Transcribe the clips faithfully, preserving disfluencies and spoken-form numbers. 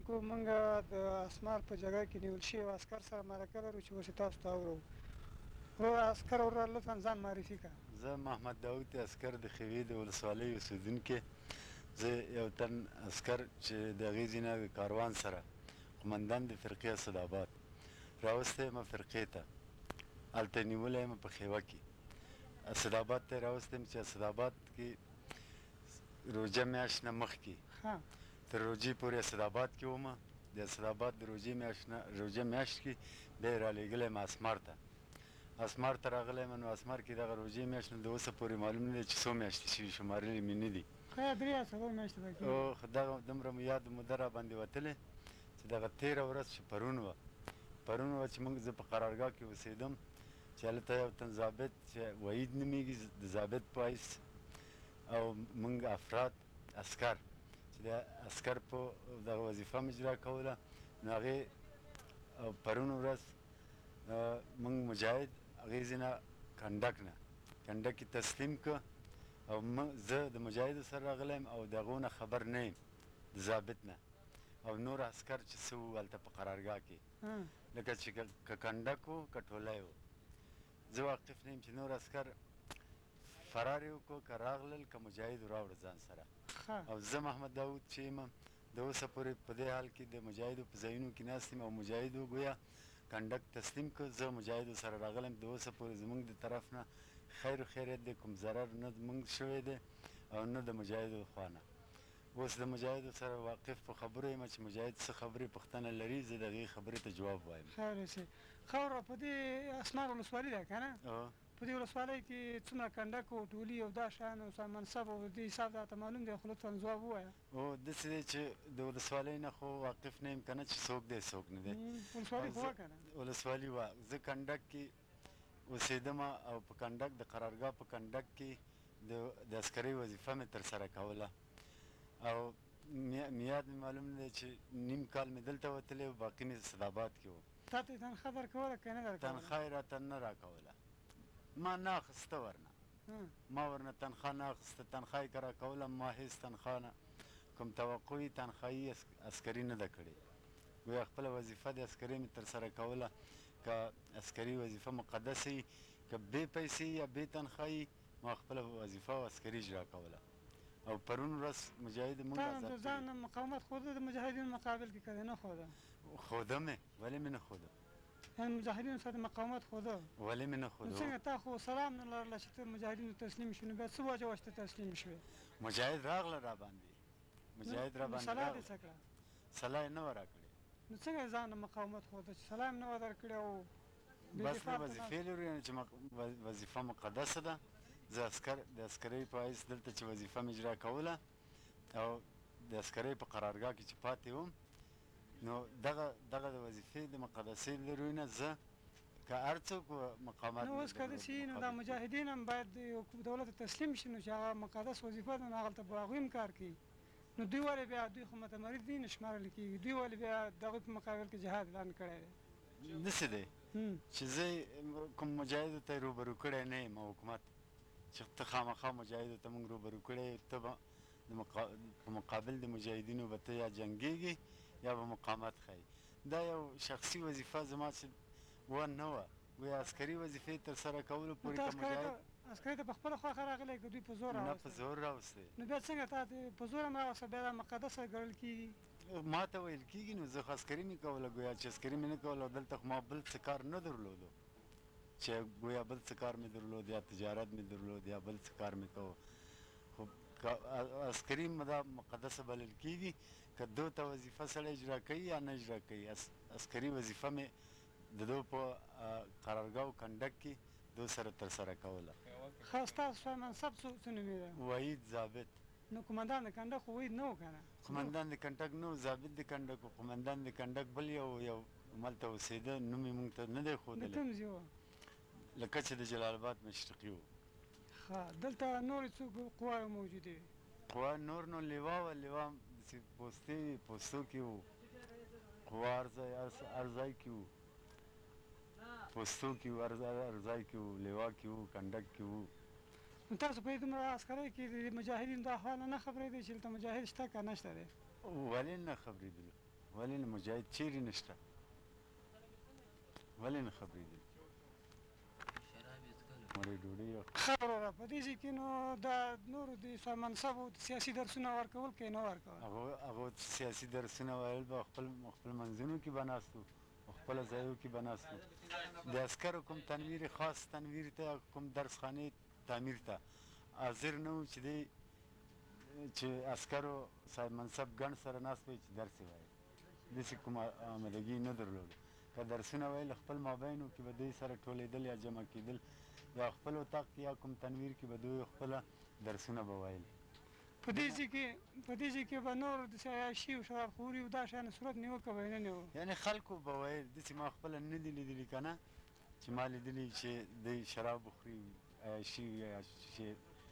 کو مونږ د اسمار په جګړه کې نیول شوي عسکر سره مرکه لرو چې اوس یې تاسو ته اورو. ورور عسکر ورور لطفا ځان معرفي کړه. زه محمد داود عسکر د خیوې د ولسوالۍ اوسېدونکی. زه یو تن عسکر چې د هغې ځینه د کاروان سره قمندان د فرقې اسداباد راوستی یم فرقې ته. هلته نیولی یم په خیوه کې. اسداباد ته یې راوستی یم چې اسداباد کې روژه میاشت نه مخکې تر روژې پورې اسداباد کې وم. د اسداباد د روژې میاشت نه روژه میاشت کې بیا یې رالېږلی یم اسمار ته. اسمار ته راغلی یم. نو اسمار کې دغه روژې میاشت نه د اوسه پورې معلوم نه دی چې څو میاشتې شوي، شمارلې مې نه دي. ښه درې یا څلور میاشتې به کېږي. او دغه دومره مو یاد موده راباندې وتلې چې دغه تېره ورځ چې پرون وه پرون وه چې موږ زه په قرارګاه کې اوسېدم چې هلته یو تن ضابط چې وحید نومېږي د ضابط په حیث او موږ افراد عسکر چې د عسکر په دغه وظیفه مې اجرا کوله. نو هغې پرون ورځ موږ مجاهد هغې ځینه کنډک نه کنډک یې تسلیم که او زه د مجاهدو سره راغلی یم او د هغو نه خبر نه یم د ضابط نه او نور عسکر چې څه وو هلته په قرارګاه کې لکه چې که کنډک و که ټولی و. زه واقف نه یم چې نور عسکر فرار یې وکړو که راغلل که مجاهدو راوړه ځان سره. او زه محمد داود چې یم د اوسه پورې په دې حال کې د مجاهدو په ځایونو کې ناست یم او مجاهدو ګویا کنډک تسلیم کړ. زه مجاهدو سره راغلم. د اوسه پورې زموږ د طرف نه خیر و خیریت دی، کوم ضرر نه زموږ شوی دی او نه د مجاهدو خوا نه. اوس د مجاهدو سره واقف په خبرو یم چې مجاهد څه خبرې پوښتنه لري زه د هغې خبرې ته جواب وایم. خیر اوسې. ښه وروره په دې اسمار ولسوالي ده که نه؟ په دې ولسوالۍ کې څومره کنډک و ټولي او دا شیان او منصب او دې حساب راته معلوم دی خو لطفا ځواب ووایه. او داسې دی چې د ولسوالۍ نه خو واقف نه یم که نه چې څوک دی څوک نه دی. ولسوالي خو وه که نه؟ ولسوالي وه. زه کنډک کې اوسېدم او په کنډک د قرارګاه په کنډک کې د عسکرۍ وظیفه مې ترسره کوله او میاد مې معلوم نه دی چې نیم کال مې دلته وتلی و باقي مې اسداباد کې و. تا ته یې تنخوا درکوله که نه درکوله؟ تنخوا یې راته نه راکوله. ما نه اخیسته ورنه ما ورنه تنخوا نه اخیسته. تنخوا یې که راکوله ما هېڅ تنخوا نه کوم توقع یې تنخوايي عسکري نه ده کړې. ګویا خپله وظیفه د عسکرۍ مې ترسره کوله. که عسکري وظیفه مقدسه وي که بې پیسې یا بې تنخوايي ما خپله وظیفه او عسکري اجرا کوله. او پرون ورځ مجاهد موږ تا د ځان مقاومت خوده د مجاهدینو مقابل کې که نه خوده؟ خوده مې. ولې مې نه خوده؟ یعنې مجاهدینو سره مقاومت خوده؟ ولې مې نه خوده؟ نو څنګه تا خو سلام نه لرله چې ته مجاهدینو تسلیم شوې نو بیا څه وجه وه چې ته تسلیم شوې؟ مجاهد راغله راباندې مجاهد راباندې سلا دې څه کړه؟ سلا یې نه وه راکړې. نو څنګه ځان مقاومت خوده چې سلا یې نه وه درکړې او بس نه وظیفې لرو یعنې چې وظیفه مقدسه ده. زه عسکر د عسکرۍ په حیث دلته چې وظیفه مې اجرا کوله او د عسکرۍ په قرارګاه کې چې پاتې وم نو دغه دغه د وظیفې د مقدسې له روی نه زه که هر څوک مقامات نو اوس که داسې وي نو دا مجاهدین هم باید دولت ته تسلیم شي نو چې هغه مقدس وظیفه ده نو هغلته به هغوی هم کار کوي. نو دوی ولې بیا دوی خو متمرد دي نه شمارل کېږي دوی ولې بیا د هغوی په مقابل کې جهاد اعلان کړی دی؟ داسې دی چې زه کوم مجاهدو ته یې روبرو کړی نه یم حکومت چې ته خامخا مجاهدو ته موږ روبرو کړی ته به په مقابل د مجاهدینو به ته یا جنګېږي یا به مقاومت ښایي. دا یو شخصي وظیفه زما چې و نه وه ګویا عسکري وظیفې ترسره کولو پورې که مجاهد عسکري ته په خپله خوښه راغلی که دوی په زور نه په زور راوستی. نو بیا څنګه تا په زور هم راوسته بیا دا مقدسه ګڼل کېږي؟ ما ته ویل کېږي نو زه خو عسکري مې کوله ګویا چې عسکري مې نه کوله دلته خو ما بل څه کار نه درلودو چې ګویا بل څه کار مې درلود یا تجارت مې درلود یا بل څه کار مې کوه. خو عسکري دا مقدسه بلل کېږي که دو ته وظیفه سړی اجرا کوي یا نه اجرا کوي. عسکري وظیفه مې د دو په قرارګاه او کنډک کې دو سره ترسره کوله. ښه ستاسو منصب څه نومېده؟ وحید ضابط. نو قمندان د کنډک خو وحید نه و که نه؟ قمندان د کنډک نه و ضابط د کنډک و. قمندان د کنډک بل یو یو هملته اوسېده نوم یې مونږ ته نه دی ښودلی. د کوم ځای و؟ لکه چې د جلال آباد مشرقي و. ښه دلته نورې څوک قواوې موجودې وې؟ قوا نور نو لیوا وه. لیوا داسې پوستې وې پوستو کې و. قوا هر ځای هر ځای کې و. پوستو کې و هر ځای کې و. لیوا کې و کنډک کې و. نو تاسو په دې دومره عسکرۍ کې د مجاهدینو د احوال نه خبرېدئ چې دلته مجاهد شته که نشته دی؟ ولې نه خبرېدلو؟ ولې نه مجاهد چیرې نشته ولې نه خبرېدل مړې ډوډۍ ښه وروره په دې ځای کې نو دا نورو د منصبو سیاسي درسونه ورکول که یې نه ورکول هغو هغو سیاسي درسونه ویل به خپل خپل منځونو کې به ناست وو په خپله ځایو کې به ناست وو د عسکرو کوم تنویر خاص تنویر ته کوم درسخانې تعمیر ته حاضر نه وو چې دی چې عسکرو صاحب منصب ګڼ سره ناست وی چې درس یې وایي داسې کوم آمدګي نه درلوده که درسونه ویل خپل مابینو کې به دوی سره ټولېدل یا جمع کېدل یا خپل اتاق کې یا کوم تنویر کې به دوی خپله درسونه به ویل په دې ځای کې په دې ځای کې به نور داسې عیاشي او شرابخوري او دا شیانو صورت نیوکه به یې نه نیوه یعنې خلکو به ویل داسې ما خپله نه دي لیدلي که نه چې ما لیدلي چې دوی شراب وخوري عیاشي یا چې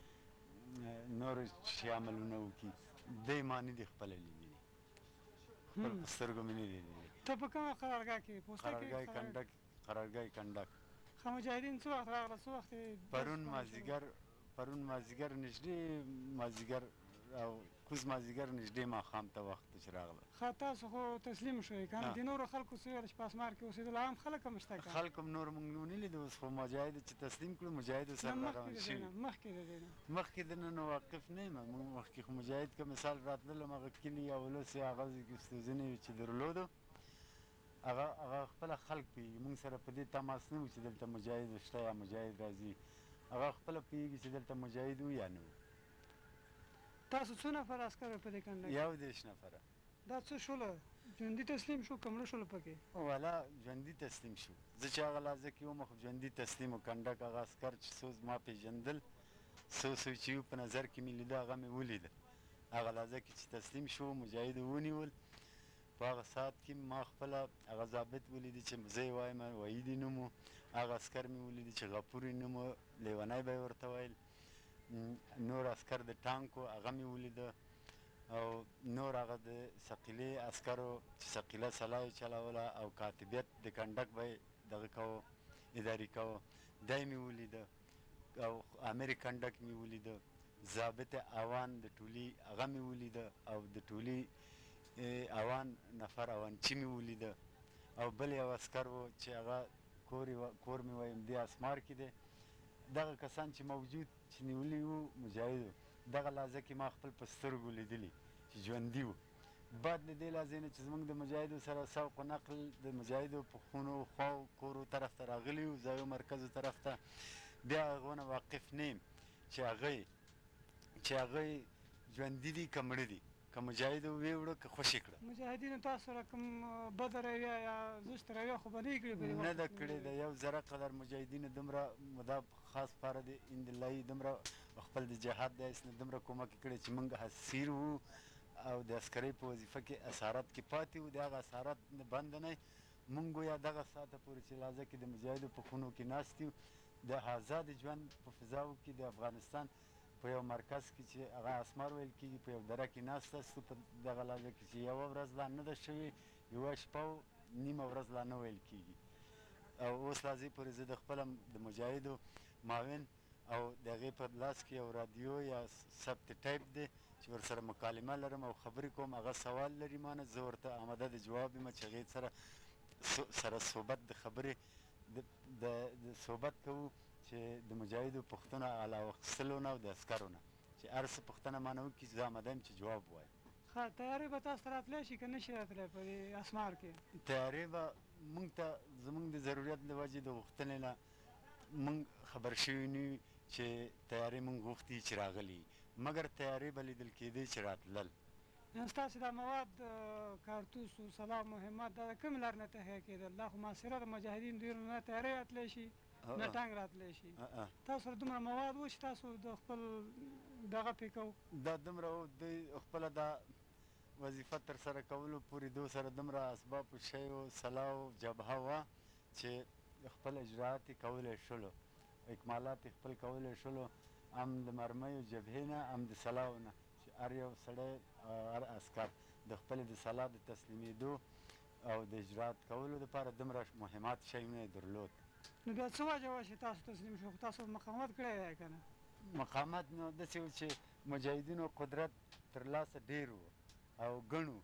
نور شي عملونه وکړي دی ما نه دي خپله لیدلي خپل په سترګو مې نه دي لیدلي ته په کومه قرارګاه کې پوسته کې قرارګاه کنډک قرارګاه کنډک ښه مجاهدین څه وخت راغله څه وخت پرون مازدیګر پرون مازدیګر نږدې مازدیګر او کوز مازدیګر نږدې ماښام ته وخت چې راغله ښه تاسو خو تسلیم شوئ که نه د نورو خلکو څه ویل چې په اسمار کې اوسېدل عام خلک هم شته که خلک هم نور موږ ونه لیدو اوس خو مجاهدو چې تسلیم کړو مجاهدو سره راروان شوي مخکې د دې نه مخکې د نه نو واقف نه یم موږ مخکې خو مجاهد که مثال راتلل هماغه کلي یا ولس یا هغه ځای کې استوځنې چې درلودو هغه هغه خپله خلک پوهېږي موږ سره په دې تماس نه وو چې دلته مجاهد شته یا مجاهد راځي هغه خپله پوهېږي چې دلته مجاهد وو یا نه وو تاسو څو نفر عسکر په دې کنډک یو دېرش نفره دا څه شوله ژوندي تسلیم شو که مړه شولو پکې والا ژوندي تسلیم شو زه چې هغه لحظه کې وم خو ژوندي تسلیم و کنډک هغه عسکر چې څو زما پېژندل څو څو چې یو په نظر کې مې لیده هغه مې ولیده هغه لحظه کې چې تسلیم شو مجاهدو ونیول په هغه ساعت کې ما خپله هغه ضابط ولیدي چې زه یې وایم وحید یې نوم و هغه عسکر مې ولیدي چې غفور یې نوم و لیونی به یې ورته ویل نور عسکر د ټانک و هغه مې ولیده او نور هغه د ثقیلې عسکرو چې ثقیله سلا یې چلوله او کاتبیت د کنډک به یې دغه کوه اداري کوه دی مې ولیده او امیر کنډک مې ولیده ضابط اوان د ټولي هغه مې ولیده او د ټولي اوان نفر اوانچي مې ولیده او بل یو عسکر و چې هغه کور کور مې وایم دې اسمار کې دی دغه کسان چې موجود چې نیولي وو مجاهدو دغه لحظه کې ما خپل په سترګو لیدلي چې ژوندي وو بعد له دې لحظې نه چې زموږ د مجاهدو سره سوق و نقل د مجاهدو په خونو خواو کورو طرف ته راغلي وو ځایو مرکزو طرف ته بیا هغو نه واقف نه یم چې هغه چې هغه ژوندي دي که مړه دي که مجاهدو ویې وړه که خوشې کړه مجاهدینو تاسو سره کوم بده رویه یا زشت رویه خو به نه یې کړې نه ده کړې د یو ذره قدر مجاهدینو دومره مدا خاص پاره د اندلایي دومره خپل د جهاد د حیث نه دومره کومک یې کړی چې موږ حسیر وو او د عسکرۍ په وظیفه کې اسارت کې پاتې وو د هغه اسارت نه بند نه موږ یا دغه ساعته پورې چې لحظه کې د مجاهدو په خونو کې ناست یو د آزاد ژوند په فضاو کې د افغانستان په یو مرکز کې چې هغه اسمار ویل کېږي په یو دره کې ناست استو په دغه لحظه کې چې یوه ورځ لا نه ده شوې یوه شپه و نیمه ورځ لا نه ویل کېږي او اوس لحظې پورې زه د خپله د مجاهدو معاون او د هغې په لاس کې یو رادیو یا ثبت ټایپ دی چې ورسره مکالمه لرم او خبرې کوم هغه سوال لري مانه زه ورته آماده د جواب یم چې هغې سره سره صحبت د خبرې د صحبت کوو چې د مجاهدو پوښتنه علاوه اخیستلو نه او د عسکرو نه چې هر څه پوښتنه مانه وکړي زه آماده یم چې جواب ووایم ښه تیارې به تاسو ته راتلی شي که نه شي راتلی په دې اسمار کې تیارې به موږ ته زموږ د ضرورت له وجې د غوښتنې نه موږ خبر شوي نه یو چې تیارې موږ غوښتي چې راغلي مګر تیارې به لیدل کېدی چې راتلل یعنې ستاسې دا مواد کارتوس و سلاح مهمات دا د کومې لارې نه تهیه کېدل دا خو محاصره د مجاهدینو ډېرو نه تیارې راتلی شي نه ټانک راتلی شي تاسو سره دومره مواد و چې تاسو د خپل دغه پې کوو دا دومره و دوی خپله دا وظیفه ترسره کولو پورې دو سره دومره اسباب و شی و سلاح و جبهه وه چې خپل اجراعات یې کولی شولو اکمالات یې خپل کولی شولو هم د مرمیو جبهې نه هم د سلاحو نه چې هر یو سړی هر عسکر د خپلې د سلاح د تسلیمېدو او د اجراعات کولو دپاره دومره مهمات شیونه یې درلود نو بیا څه وجه وه چې تاسو تسلیم شو خو تاسو مقاومت کړی دی که نه مقاومت نو داسې و چې مجاهدینو قدرت ترلاسه ډېر و او ګڼ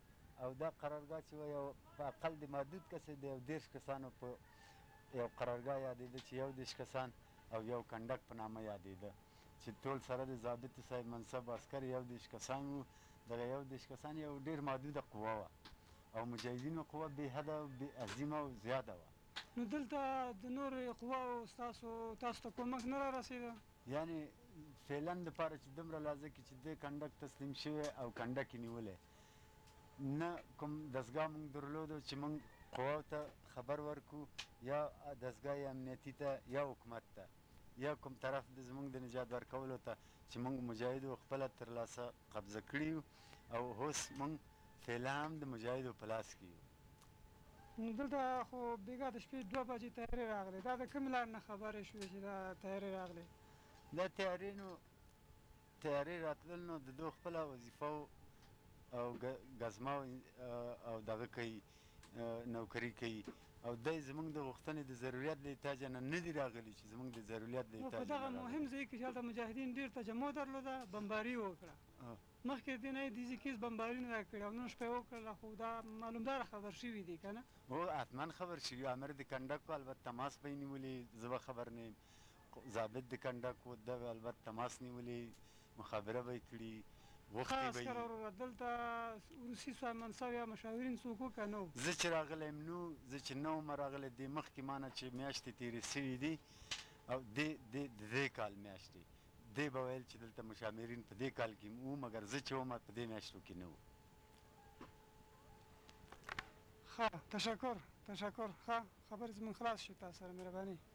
او دا قرارګاه چې وه یو په اقل د محدود کسې د یو دېرش کسانو په یو قرارګاه یادېده چې یو دېرش کسان او یو کنډک په نامه یادېده چې ټول سره د ضابط صاحب منصب عسکر یو دېرش کسان وو. دغه یو دېرش کسان یو ډېر محدوده قوه وه او مجاهدینو قوه بې حده او بې عظیمه او زیاده وه. نو دلته د نورو قواو ستاسو تاسو ته کومک نه رارسېده؟ یعنې فعلا دپاره چې دومره لحظه کې چې دی کنډک تسلیم شوی او کنډک یې نیولی نه کوم دستګاه موږ درلودو چې موږ قواو ته خبر ورکړو یا دستګاه امنیتي ته یا حکومت ته یا کوم طرف د زموږ د نجات ورکولو ته چې موږ مجاهدو خپله ترلاسه قبضه کړي یو او اوس موږ فعلا هم د مجاهدو په لاس کې یو. دلته خو بېګا د شپې دوه بجې تیارې راغلې، دا د کومې لارې نه خبرې شوې چې دا تیارې راغلې؟ دا تیارې نو تیارې راتلل نو د دو خپله وظیفه او ګزما او دغه کوي نوکري کوي او دی زموږ د غوښتنې د ضرورت د احتیاجه نه نه دي راغلي چې زموږ د ضرورت د احتیاج په دغه مهم ځای کې چې هلته مجاهدین ډېر تجمع درلوده، بمباري وکړه. مخکې دې نه یې دې کیس بمباري نه ده کړې او نن شپه یې وکړله، خو دا معلومداره خبر شوي دي که نه؟ هو حتما خبر شوي. امر د کنډک و البته تماس به یې نیولي، زه به خبر نه یم. ضابط د کنډک و ده به البته تماس نیولي، مخابره به یې کړي، غوښتې به عسکر وروره دلته روسي صاحب منصب یا مشاورین څوک و که نه و؟ زه چې راغلی یم نو، زه چې نه وم راغلی دې مخکې ما نه چې میاشتې تېرې سوي دي او دې دې د دې کال میاشتې دی به ویل چې دلته مشاورین په دې کال کې وو، مګر زه چې وم په دې میاشتو کې نه وو. ښه تشکر تشکر ښه خبرې زموږ خلاص شو، تاسو سره مهرباني.